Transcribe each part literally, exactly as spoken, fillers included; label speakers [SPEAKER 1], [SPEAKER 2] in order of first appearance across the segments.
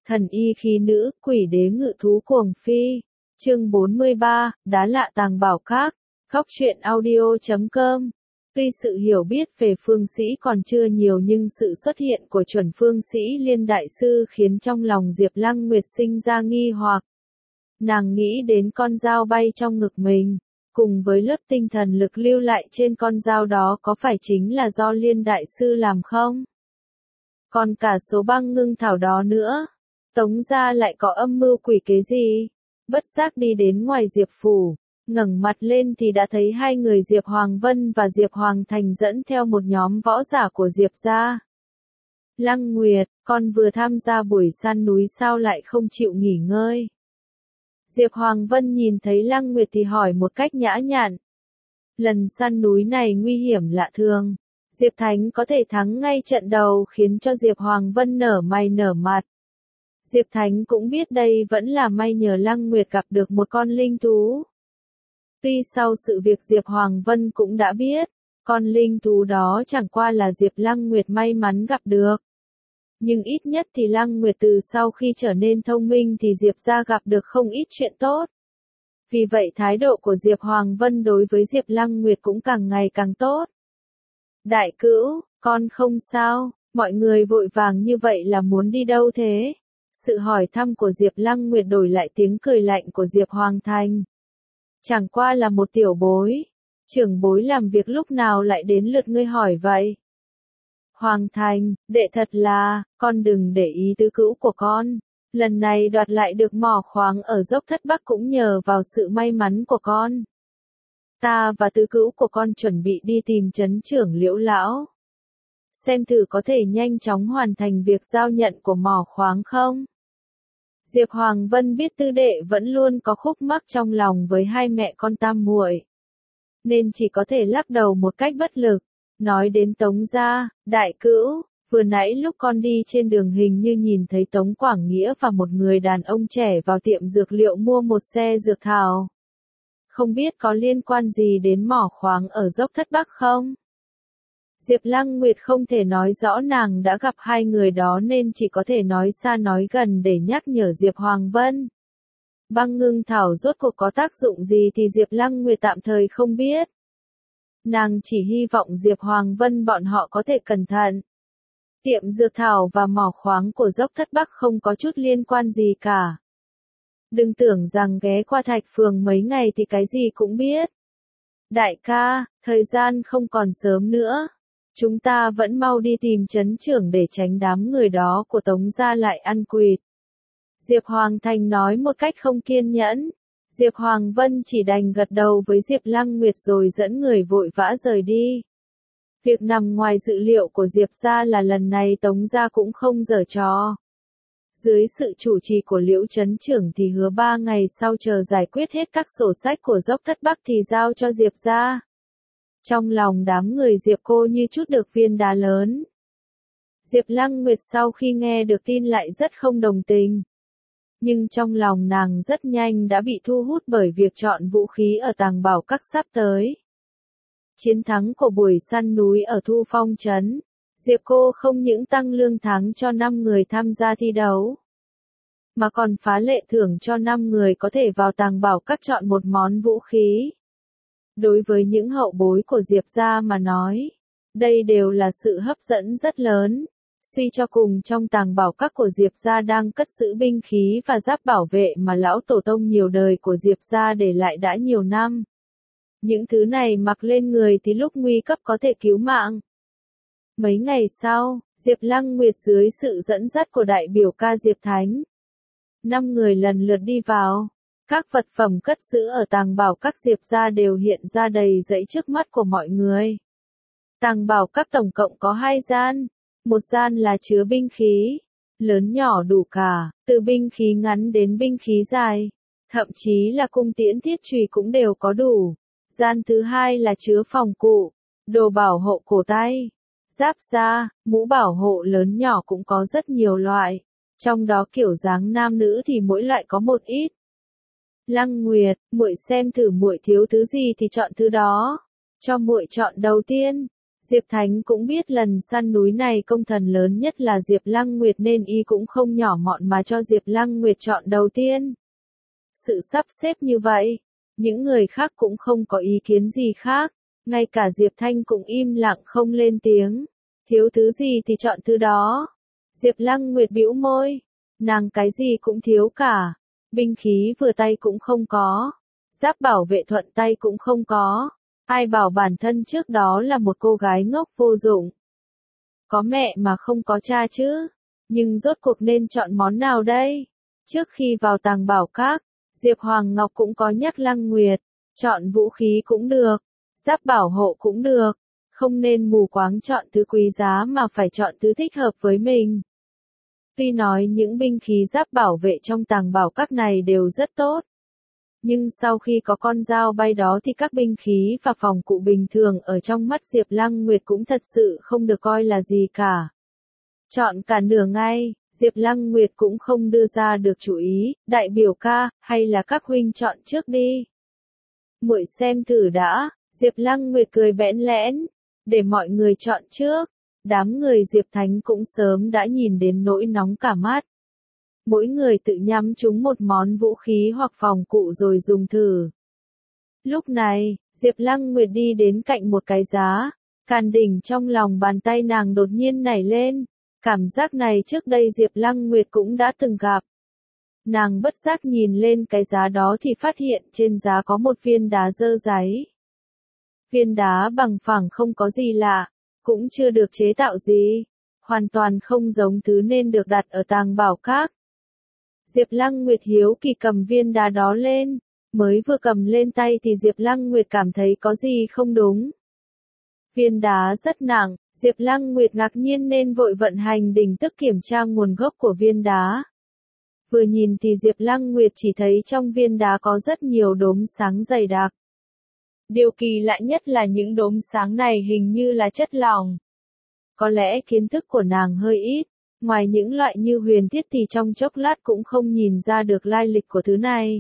[SPEAKER 1] Thần y khí nữ, quỷ đế ngự thú cuồng phi. Chương bốn mươi ba, đá lạ tàng bảo các. Góc truyện audio chấm com. Tuy sự hiểu biết về phương sĩ còn chưa nhiều nhưng sự xuất hiện của chuẩn phương sĩ Liên Đại Sư khiến trong lòng Diệp Lăng Nguyệt sinh ra nghi hoặc. Nàng nghĩ đến con dao bay trong ngực mình, cùng với lớp tinh thần lực lưu lại trên con dao đó có phải chính là do Liên Đại Sư làm không? Còn cả số băng ngưng thảo đó nữa. Tống gia lại có âm mưu quỷ kế gì? Bất giác đi đến ngoài Diệp phủ, ngẩng mặt lên thì đã thấy hai người Diệp Hoàng Vân và Diệp Hoàng Thành dẫn theo một nhóm võ giả của Diệp gia. Lăng Nguyệt, con vừa tham gia buổi săn núi sao lại không chịu nghỉ ngơi? Diệp Hoàng Vân nhìn thấy Lăng Nguyệt thì hỏi một cách nhã nhặn. Lần săn núi này nguy hiểm lạ thường. Diệp Thánh có thể thắng ngay trận đầu khiến cho Diệp Hoàng Vân nở mày nở mặt. Diệp Thánh cũng biết đây vẫn là may nhờ Lăng Nguyệt gặp được một con linh thú. Tuy sau sự việc Diệp Hoàng Vân cũng đã biết, con linh thú đó chẳng qua là Diệp Lăng Nguyệt may mắn gặp được. Nhưng ít nhất thì Lăng Nguyệt từ sau khi trở nên thông minh thì Diệp gia gặp được không ít chuyện tốt. Vì vậy thái độ của Diệp Hoàng Vân đối với Diệp Lăng Nguyệt cũng càng ngày càng tốt. Đại cữu, con không sao, mọi người vội vàng như vậy là muốn đi đâu thế? Sự hỏi thăm của Diệp Lăng Nguyệt đổi lại tiếng cười lạnh của Diệp Hoàng Thành. Chẳng qua là một tiểu bối, trưởng bối làm việc lúc nào lại đến lượt ngươi hỏi vậy? Hoàng Thành, đệ thật là, con đừng để ý tứ cữu của con. Lần này đoạt lại được mỏ khoáng ở dốc Thất Bắc cũng nhờ vào sự may mắn của con. Ta và tứ cữu của con chuẩn bị đi tìm trấn trưởng Liễu lão. Xem thử có thể nhanh chóng hoàn thành việc giao nhận của mỏ khoáng không? Diệp Hoàng Vân biết tư đệ vẫn luôn có khúc mắc trong lòng với hai mẹ con tam muội, nên chỉ có thể lắc đầu một cách bất lực. Nói đến Tống gia, đại cữu, vừa nãy lúc con đi trên đường hình như nhìn thấy Tống Quảng Nghĩa và một người đàn ông trẻ vào tiệm dược liệu mua một xe dược thảo. Không biết có liên quan gì đến mỏ khoáng ở dốc Thất Bắc không? Diệp Lăng Nguyệt không thể nói rõ nàng đã gặp hai người đó nên chỉ có thể nói xa nói gần để nhắc nhở Diệp Hoàng Vân. Băng ngưng thảo rốt cuộc có tác dụng gì thì Diệp Lăng Nguyệt tạm thời không biết. Nàng chỉ hy vọng Diệp Hoàng Vân bọn họ có thể cẩn thận. Tiệm dược thảo và mỏ khoáng của dốc Thất Bắc không có chút liên quan gì cả. Đừng tưởng rằng ghé qua Thạch Phường mấy ngày thì cái gì cũng biết. Đại ca, thời gian không còn sớm nữa. Chúng ta vẫn mau đi tìm trấn trưởng để tránh đám người đó của Tống gia lại ăn quỵt. Diệp Hoàng Thành nói một cách không kiên nhẫn. Diệp Hoàng Vân chỉ đành gật đầu với Diệp Lăng Nguyệt rồi dẫn người vội vã rời đi. Việc nằm ngoài dự liệu của Diệp gia là lần này Tống gia cũng không giở trò. Dưới sự chủ trì của Liễu trấn trưởng thì hứa ba ngày sau chờ giải quyết hết các sổ sách của dốc Thất Bắc thì giao cho Diệp gia. Trong lòng đám người Diệp cô như chút được viên đá lớn. Diệp Lăng Nguyệt sau khi nghe được tin lại rất không đồng tình. Nhưng trong lòng nàng rất nhanh đã bị thu hút bởi việc chọn vũ khí ở tàng bảo các sắp tới. Chiến thắng của buổi săn núi ở Thu Phong Trấn, Diệp cô không những tăng lương tháng cho năm người tham gia thi đấu, mà còn phá lệ thưởng cho năm người có thể vào tàng bảo các chọn một món vũ khí. Đối với những hậu bối của Diệp gia mà nói, đây đều là sự hấp dẫn rất lớn. Suy cho cùng trong tàng bảo các của Diệp gia đang cất giữ binh khí và giáp bảo vệ mà lão tổ tông nhiều đời của Diệp gia để lại đã nhiều năm. Những thứ này mặc lên người thì lúc nguy cấp có thể cứu mạng. Mấy ngày sau, Diệp Lăng Nguyệt dưới sự dẫn dắt của đại biểu ca Diệp Thánh, năm người lần lượt đi vào. Các vật phẩm cất giữ ở tàng bảo các Diệp gia đều hiện ra đầy dẫy trước mắt của mọi người. Tàng bảo các tổng cộng có hai gian. Một gian là chứa binh khí, lớn nhỏ đủ cả, từ binh khí ngắn đến binh khí dài, thậm chí là cung tiễn thiết chùy cũng đều có đủ. Gian thứ hai là chứa phòng cụ, đồ bảo hộ cổ tay, giáp da, mũ bảo hộ lớn nhỏ cũng có rất nhiều loại, trong đó kiểu dáng nam nữ thì mỗi loại có một ít. Lăng Nguyệt, muội xem thử muội thiếu thứ gì thì chọn thứ đó. Cho muội chọn đầu tiên. Diệp Thánh cũng biết lần săn núi này công thần lớn nhất là Diệp Lăng Nguyệt nên y cũng không nhỏ mọn mà cho Diệp Lăng Nguyệt chọn đầu tiên. Sự sắp xếp như vậy, những người khác cũng không có ý kiến gì khác, ngay cả Diệp Thanh cũng im lặng không lên tiếng. Thiếu thứ gì thì chọn thứ đó. Diệp Lăng Nguyệt bĩu môi, nàng cái gì cũng thiếu cả, binh khí vừa tay cũng không có, giáp bảo vệ thuận tay cũng không có. Ai bảo bản thân trước đó là một cô gái ngốc vô dụng. Có mẹ mà không có cha chứ. Nhưng rốt cuộc nên chọn món nào đây? Trước khi vào tàng bảo các, Diệp Hoàng Ngọc cũng có nhắc Lăng Nguyệt. Chọn vũ khí cũng được, giáp bảo hộ cũng được. Không nên mù quáng chọn thứ quý giá mà phải chọn thứ thích hợp với mình. Tuy nói những binh khí giáp bảo vệ trong tàng bảo các này đều rất tốt. Nhưng sau khi có con dao bay đó thì các binh khí và phòng cụ bình thường ở trong mắt Diệp Lăng Nguyệt cũng thật sự không được coi là gì cả. Chọn cả nửa ngày, Diệp Lăng Nguyệt cũng không đưa ra được chủ ý, đại biểu ca, hay là các huynh chọn trước đi. Muội xem thử đã, Diệp Lăng Nguyệt cười bẽn lẽn, để mọi người chọn trước. Đám người Diệp Thánh cũng sớm đã nhìn đến nỗi nóng cả mắt. Mỗi người tự nhắm trúng một món vũ khí hoặc phòng cụ rồi dùng thử. Lúc này, Diệp Lăng Nguyệt đi đến cạnh một cái giá, càn đỉnh trong lòng bàn tay nàng đột nhiên nảy lên. Cảm giác này trước đây Diệp Lăng Nguyệt cũng đã từng gặp. Nàng bất giác nhìn lên cái giá đó thì phát hiện trên giá có một viên đá dơ dáy. Viên đá bằng phẳng không có gì lạ, cũng chưa được chế tạo gì, hoàn toàn không giống thứ nên được đặt ở tàng bảo các. Diệp Lăng Nguyệt hiếu kỳ cầm viên đá đó lên, mới vừa cầm lên tay thì Diệp Lăng Nguyệt cảm thấy có gì không đúng. Viên đá rất nặng, Diệp Lăng Nguyệt ngạc nhiên nên vội vận hành đỉnh tức kiểm tra nguồn gốc của viên đá. Vừa nhìn thì Diệp Lăng Nguyệt chỉ thấy trong viên đá có rất nhiều đốm sáng dày đặc. Điều kỳ lạ nhất là những đốm sáng này hình như là chất lỏng. Có lẽ kiến thức của nàng hơi ít, ngoài những loại như huyền thiết thì trong chốc lát cũng không nhìn ra được lai lịch của thứ này.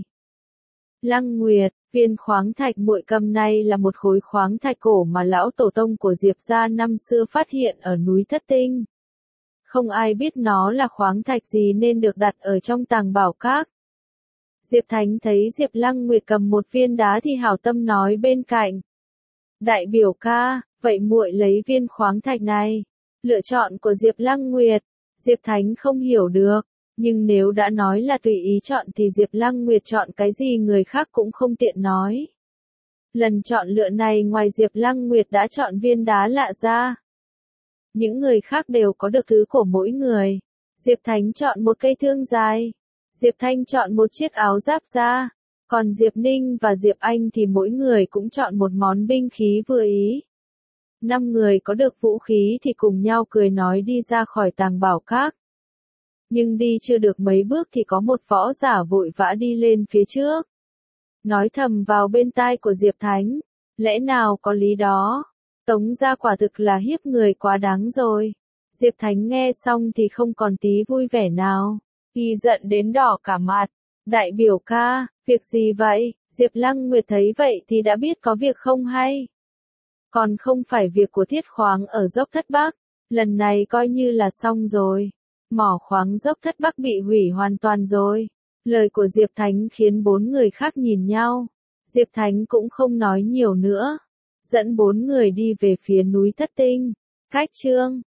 [SPEAKER 1] Lăng Nguyệt, viên khoáng thạch muội cầm này là một khối khoáng thạch cổ mà lão tổ tông của Diệp gia năm xưa phát hiện ở núi Thất Tinh. Không ai biết nó là khoáng thạch gì nên được đặt ở trong tàng bảo các. Diệp Thánh thấy Diệp Lăng Nguyệt cầm một viên đá thì hảo tâm nói bên cạnh. Đại biểu ca, vậy muội lấy viên khoáng thạch này. Lựa chọn của Diệp Lăng Nguyệt, Diệp Thánh không hiểu được, nhưng nếu đã nói là tùy ý chọn thì Diệp Lăng Nguyệt chọn cái gì người khác cũng không tiện nói. Lần chọn lựa này ngoài Diệp Lăng Nguyệt đã chọn viên đá lạ ra. Những người khác đều có được thứ của mỗi người. Diệp Thánh chọn một cây thương dài. Diệp Thanh chọn một chiếc áo giáp da. Còn Diệp Ninh và Diệp Anh thì mỗi người cũng chọn một món binh khí vừa ý. Năm người có được vũ khí thì cùng nhau cười nói đi ra khỏi tàng bảo các. Nhưng đi chưa được mấy bước thì có một võ giả vội vã đi lên phía trước. Nói thầm vào bên tai của Diệp Thánh. Lẽ nào có lý đó? Tống gia quả thực là hiếp người quá đáng rồi. Diệp Thánh nghe xong thì không còn tí vui vẻ nào. Y giận đến đỏ cả mặt. Đại biểu ca, việc gì vậy? Diệp Lăng Nguyệt thấy vậy thì đã biết có việc không hay. Còn không phải việc của thiết khoáng ở dốc Thất Bắc. Lần này coi như là xong rồi. Mỏ khoáng dốc Thất Bắc bị hủy hoàn toàn rồi. Lời của Diệp Thánh khiến bốn người khác nhìn nhau. Diệp Thánh cũng không nói nhiều nữa. Dẫn bốn người đi về phía núi Thất Tinh. Cách chương